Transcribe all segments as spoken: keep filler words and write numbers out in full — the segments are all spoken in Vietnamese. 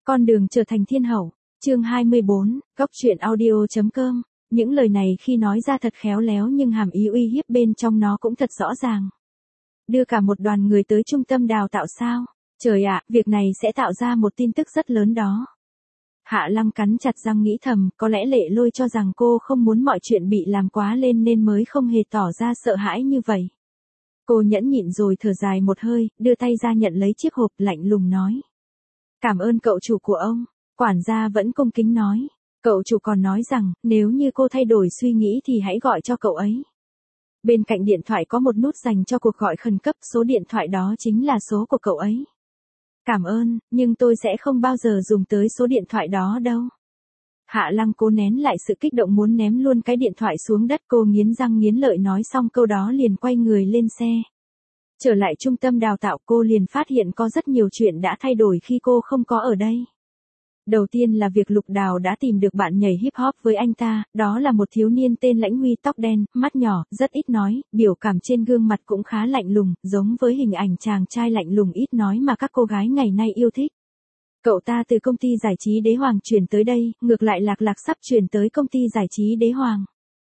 Con đường trở thành thiên hậu, chương hai mươi bốn, góc truyện audio.com. Những lời này khi nói ra thật khéo léo nhưng hàm ý uy hiếp bên trong nó cũng thật rõ ràng. Đưa cả một đoàn người tới trung tâm đào tạo sao? Trời ạ, việc này sẽ tạo ra một tin tức rất lớn đó. Hạ Lăng cắn chặt răng nghĩ thầm, có lẽ Lệ Lôi cho rằng cô không muốn mọi chuyện bị làm quá lên nên mới không hề tỏ ra sợ hãi như vậy. Cô nhẫn nhịn rồi thở dài một hơi, đưa tay ra nhận lấy chiếc hộp, lạnh lùng nói. Cảm ơn cậu chủ của ông. Quản gia vẫn cung kính nói. Cậu chủ còn nói rằng, nếu như cô thay đổi suy nghĩ thì hãy gọi cho cậu ấy. Bên cạnh điện thoại có một nút dành cho cuộc gọi khẩn cấp, số điện thoại đó chính là số của cậu ấy. Cảm ơn, nhưng tôi sẽ không bao giờ dùng tới số điện thoại đó đâu. Hạ Lăng cố nén lại sự kích động muốn ném luôn cái điện thoại xuống đất, cô nghiến răng nghiến lợi nói xong câu đó liền quay người lên xe. Trở lại trung tâm đào tạo, cô liền phát hiện có rất nhiều chuyện đã thay đổi khi cô không có ở đây. Đầu tiên là việc Lục Đào đã tìm được bạn nhảy hip hop với anh ta, đó là một thiếu niên tên Lãnh Huy, tóc đen, mắt nhỏ, rất ít nói, biểu cảm trên gương mặt cũng khá lạnh lùng, giống với hình ảnh chàng trai lạnh lùng ít nói mà các cô gái ngày nay yêu thích. Cậu ta từ công ty giải trí Đế Hoàng chuyển tới đây, ngược lại Lạc Lạc sắp chuyển tới công ty giải trí Đế Hoàng.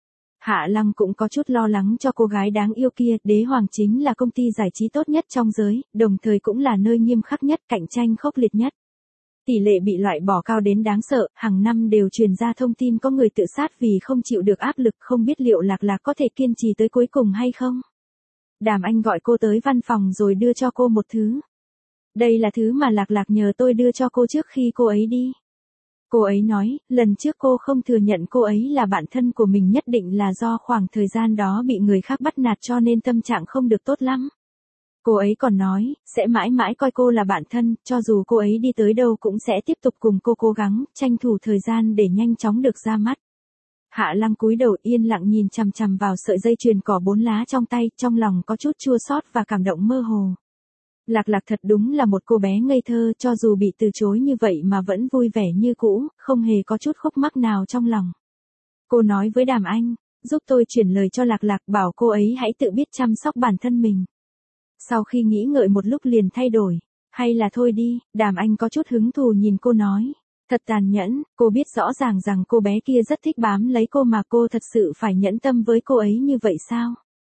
Hạ Lăng cũng có chút lo lắng cho cô gái đáng yêu kia, Đế Hoàng chính là công ty giải trí tốt nhất trong giới, đồng thời cũng là nơi nghiêm khắc nhất, cạnh tranh khốc liệt nhất. Tỷ lệ bị loại bỏ cao đến đáng sợ, hàng năm đều truyền ra thông tin có người tự sát vì không chịu được áp lực, không biết liệu Lạc Lạc có thể kiên trì tới cuối cùng hay không. Đàm Anh gọi cô tới văn phòng rồi đưa cho cô một thứ. Đây là thứ mà Lạc Lạc nhờ tôi đưa cho cô trước khi cô ấy đi. Cô ấy nói, lần trước cô không thừa nhận cô ấy là bạn thân của mình nhất định là do khoảng thời gian đó bị người khác bắt nạt cho nên tâm trạng không được tốt lắm. Cô ấy còn nói, sẽ mãi mãi coi cô là bạn thân, cho dù cô ấy đi tới đâu cũng sẽ tiếp tục cùng cô cố gắng, tranh thủ thời gian để nhanh chóng được ra mắt. Hạ Lăng cúi đầu yên lặng nhìn chằm chằm vào sợi dây chuyền cỏ bốn lá trong tay, trong lòng có chút chua xót và cảm động mơ hồ. Lạc Lạc thật đúng là một cô bé ngây thơ, cho dù bị từ chối như vậy mà vẫn vui vẻ như cũ, không hề có chút khúc mắc nào trong lòng. Cô nói với Đàm Anh, giúp tôi chuyển lời cho Lạc Lạc, bảo cô ấy hãy tự biết chăm sóc bản thân mình. Sau khi nghĩ ngợi một lúc liền thay đổi, hay là thôi đi. Đàm Anh có chút hứng thú nhìn cô nói, thật tàn nhẫn, cô biết rõ ràng rằng cô bé kia rất thích bám lấy cô mà cô thật sự phải nhẫn tâm với cô ấy như vậy sao?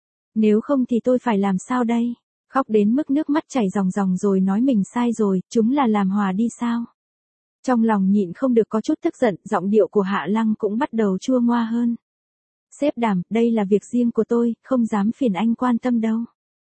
Nếu không thì tôi phải làm sao đây? Khóc đến mức nước mắt chảy ròng ròng rồi nói mình sai rồi, chúng là làm hòa đi sao? Trong lòng nhịn không được có chút tức giận, giọng điệu của Hạ Lăng cũng bắt đầu chua ngoa hơn. Sếp Đàm, đây là việc riêng của tôi, không dám phiền anh quan tâm đâu.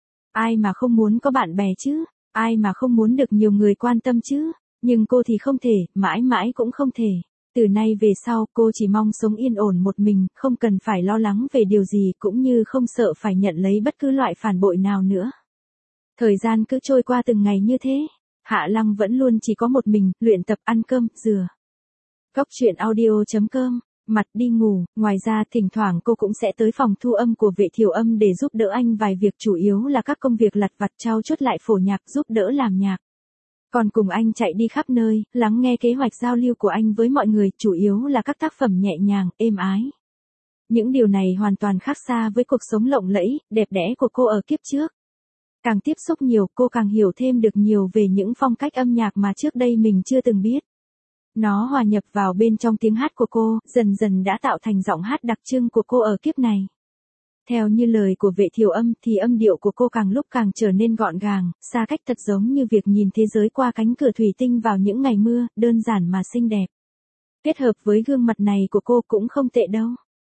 Ai mà không muốn có bạn bè chứ, ai mà không muốn được nhiều người quan tâm chứ, nhưng cô thì không thể, mãi mãi cũng không thể. Từ nay về sau, cô chỉ mong sống yên ổn một mình, không cần phải lo lắng về điều gì cũng như không sợ phải nhận lấy bất cứ loại phản bội nào nữa. Thời gian cứ trôi qua từng ngày như thế, Hạ Lăng vẫn luôn chỉ có một mình, luyện tập, ăn cơm, rửa. Góc truyện audio.com, mặt đi ngủ, ngoài ra thỉnh thoảng cô cũng sẽ tới phòng thu âm của Vệ Thiều Âm để giúp đỡ anh vài việc, chủ yếu là các công việc lặt vặt, trau chuốt lại phổ nhạc, giúp đỡ làm nhạc. Còn cùng anh chạy đi khắp nơi, lắng nghe kế hoạch giao lưu của anh với mọi người, chủ yếu là các tác phẩm nhẹ nhàng, êm ái. Những điều này hoàn toàn khác xa với cuộc sống lộng lẫy, đẹp đẽ của cô ở kiếp trước. Càng tiếp xúc nhiều, cô càng hiểu thêm được nhiều về những phong cách âm nhạc mà trước đây mình chưa từng biết. Nó hòa nhập vào bên trong tiếng hát của cô, dần dần đã tạo thành giọng hát đặc trưng của cô ở kiếp này. Theo như lời của Vệ Thiều Âm thì âm điệu của cô càng lúc càng trở nên gọn gàng, xa cách, thật giống như việc nhìn thế giới qua cánh cửa thủy tinh vào những ngày mưa, đơn giản mà xinh đẹp. Kết hợp với gương mặt này của cô cũng không tệ đâu.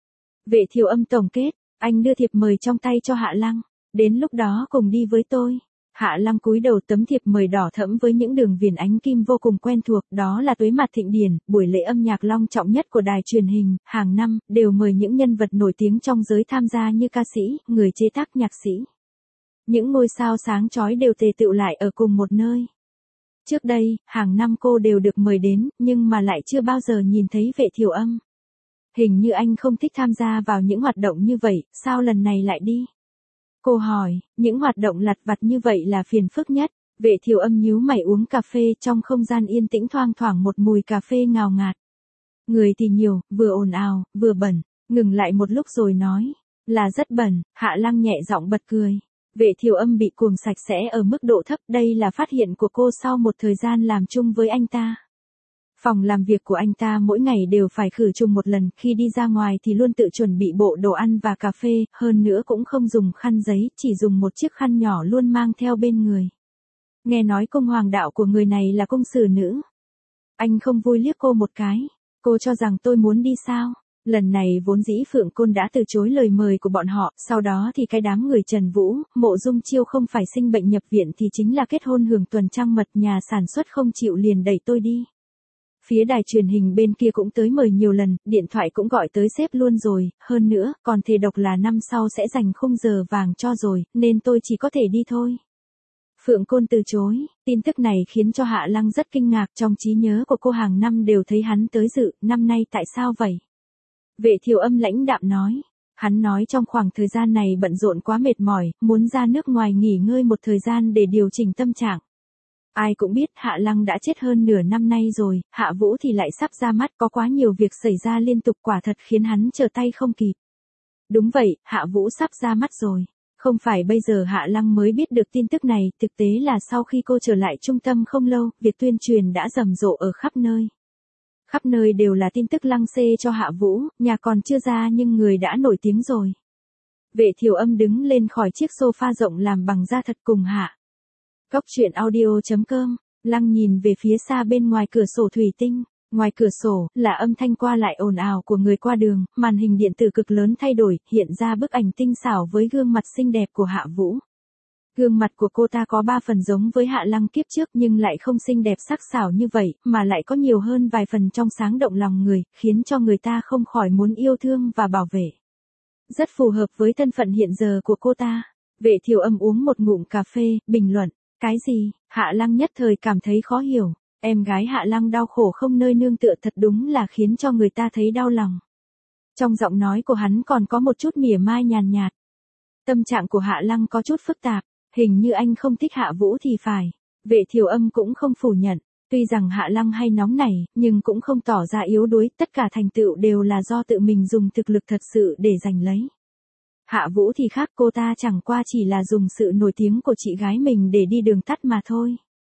Vệ Thiều Âm tổng kết, anh đưa thiệp mời trong tay cho Hạ Lăng. Đến lúc đó cùng đi với tôi. Hạ Lăng cúi đầu, tấm thiệp mời đỏ thẫm với những đường viền ánh kim vô cùng quen thuộc, đó là Tuế Mạt Thịnh Điển, buổi lễ âm nhạc long trọng nhất của đài truyền hình, hàng năm, đều mời những nhân vật nổi tiếng trong giới tham gia như ca sĩ, người chế tác, nhạc sĩ. Những ngôi sao sáng chói đều tề tựu lại ở cùng một nơi. Trước đây, hàng năm cô đều được mời đến, nhưng mà lại chưa bao giờ nhìn thấy Vệ Thiều Âm. Hình như anh không thích tham gia vào những hoạt động như vậy, sao lần này lại đi? Cô hỏi, những hoạt động lặt vặt như vậy là phiền phức nhất. Vệ Thiều Âm nhíu mày uống cà phê, trong không gian yên tĩnh thoang thoảng một mùi cà phê ngào ngạt. Người thì nhiều, vừa ồn ào, vừa bẩn, ngừng lại một lúc rồi nói, là rất bẩn. Hạ Lăng nhẹ giọng bật cười. Vệ Thiều Âm bị cuồng sạch sẽ ở mức độ thấp, đây là phát hiện của cô sau một thời gian làm chung với anh ta. Phòng làm việc của anh ta mỗi ngày đều phải khử trùng một lần, khi đi ra ngoài thì luôn tự chuẩn bị bộ đồ ăn và cà phê, hơn nữa cũng không dùng khăn giấy, chỉ dùng một chiếc khăn nhỏ luôn mang theo bên người. Nghe nói cung hoàng đạo của người này là cung xử nữ. Anh không vui liếc cô một cái. Cô cho rằng tôi muốn đi sao? Lần này vốn dĩ Phượng Côn đã từ chối lời mời của bọn họ, sau đó thì cái đám người Trần Vũ, Mộ Dung Chiêu không phải sinh bệnh nhập viện thì chính là kết hôn hưởng tuần trăng mật, nhà sản xuất không chịu liền đẩy tôi đi. Phía đài truyền hình bên kia cũng tới mời nhiều lần, điện thoại cũng gọi tới sếp luôn rồi, hơn nữa, còn thề độc là năm sau sẽ dành khung giờ vàng cho rồi, nên tôi chỉ có thể đi thôi. Phượng Côn từ chối, tin tức này khiến cho Hạ Lăng rất kinh ngạc, trong trí nhớ của cô hàng năm đều thấy hắn tới dự, năm nay tại sao vậy? Vệ Thiều Âm lãnh đạm nói, hắn nói trong khoảng thời gian này bận rộn quá mệt mỏi, muốn ra nước ngoài nghỉ ngơi một thời gian để điều chỉnh tâm trạng. Ai cũng biết Hạ Lăng đã chết hơn nửa năm nay rồi, Hạ Vũ thì lại sắp ra mắt, có quá nhiều việc xảy ra liên tục, quả thật khiến hắn trở tay không kịp. Đúng vậy, Hạ Vũ sắp ra mắt rồi. Không phải bây giờ Hạ Lăng mới biết được tin tức này, thực tế là sau khi cô trở lại trung tâm không lâu, việc tuyên truyền đã rầm rộ ở khắp nơi. Khắp nơi đều là tin tức lăng xê cho Hạ Vũ, nhà còn chưa ra nhưng người đã nổi tiếng rồi. Vệ Thiều Âm đứng lên khỏi chiếc sofa rộng làm bằng da thật cùng Hạ. Góc truyện audio chấm com, Lăng nhìn về phía xa bên ngoài cửa sổ thủy tinh. Ngoài cửa sổ, là âm thanh qua lại ồn ào của người qua đường, màn hình điện tử cực lớn thay đổi, hiện ra bức ảnh tinh xảo với gương mặt xinh đẹp của Hạ Vũ. Gương mặt của cô ta có ba phần giống với Hạ Lăng kiếp trước nhưng lại không xinh đẹp sắc sảo như vậy, mà lại có nhiều hơn vài phần trong sáng động lòng người, khiến cho người ta không khỏi muốn yêu thương và bảo vệ. Rất phù hợp với thân phận hiện giờ của cô ta. Vệ Thiều Âm uống một ngụm cà phê, bình luận, cái gì? Hạ Lăng nhất thời cảm thấy khó hiểu. Em gái Hạ Lăng đau khổ không nơi nương tựa thật đúng là khiến cho người ta thấy đau lòng. Trong giọng nói của hắn còn có một chút mỉa mai nhàn nhạt. Tâm trạng của Hạ Lăng có chút phức tạp, hình như anh không thích Hạ Vũ thì phải. Vệ Thiều Âm cũng không phủ nhận, tuy rằng Hạ Lăng hay nóng nảy, nhưng cũng không tỏ ra yếu đuối, tất cả thành tựu đều là do tự mình dùng thực lực thật sự để giành lấy. Hạ Vũ thì khác, cô ta chẳng qua chỉ là dùng sự nổi tiếng của chị gái mình để đi đường tắt mà thôi.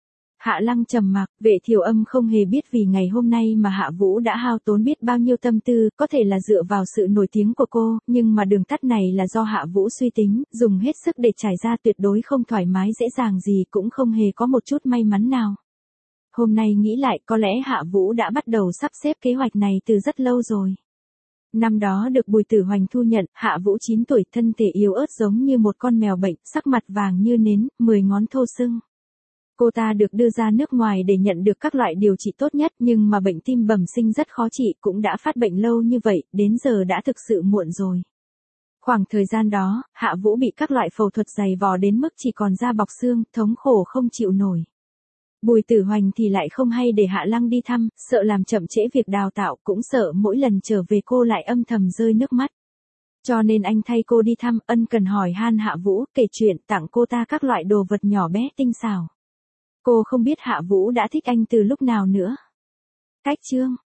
Hạ Lăng trầm mặc, Vệ Thiều Âm không hề biết vì ngày hôm nay mà Hạ Vũ đã hao tốn biết bao nhiêu tâm tư, có thể là dựa vào sự nổi tiếng của cô, nhưng mà đường tắt này là do Hạ Vũ suy tính, dùng hết sức để trải ra, tuyệt đối không thoải mái dễ dàng gì, cũng không hề có một chút may mắn nào. Hôm nay nghĩ lại, có lẽ Hạ Vũ đã bắt đầu sắp xếp kế hoạch này từ rất lâu rồi. Năm đó được Bùi Tử Hoành thu nhận, Hạ Vũ chín tuổi, thân thể yếu ớt giống như một con mèo bệnh, sắc mặt vàng như nến, mười ngón thô sưng. Cô ta được đưa ra nước ngoài để nhận được các loại điều trị tốt nhất, nhưng mà bệnh tim bẩm sinh rất khó trị, cũng đã phát bệnh lâu như vậy, đến giờ đã thực sự muộn rồi. Khoảng thời gian đó, Hạ Vũ bị các loại phẫu thuật dày vò đến mức chỉ còn da bọc xương, thống khổ không chịu nổi. Bùi Tử Hoành thì lại không hay để Hạ Lăng đi thăm, sợ làm chậm trễ việc đào tạo, cũng sợ mỗi lần trở về cô lại âm thầm rơi nước mắt. Cho nên anh thay cô đi thăm, ân cần hỏi han Hạ Vũ, kể chuyện, tặng cô ta các loại đồ vật nhỏ bé tinh xảo. Cô không biết Hạ Vũ đã thích anh từ lúc nào nữa. Cách chương